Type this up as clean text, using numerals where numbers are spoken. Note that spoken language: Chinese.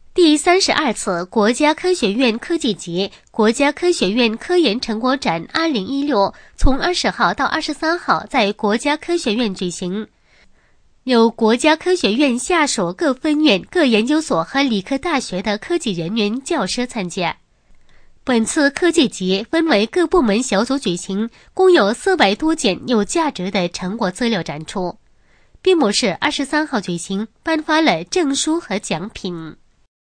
第32次国家科学院科技节、国家科学院科研成果展2016从20号到23号在国家科学院举行，有国家科学院下属各分院、各研究所和理科大学的科技人员、教师参加。本次科技节分为各部门小组举行，共有400多件有价值的成果资料展出。闭幕式23号举行，颁发了证书和奖品。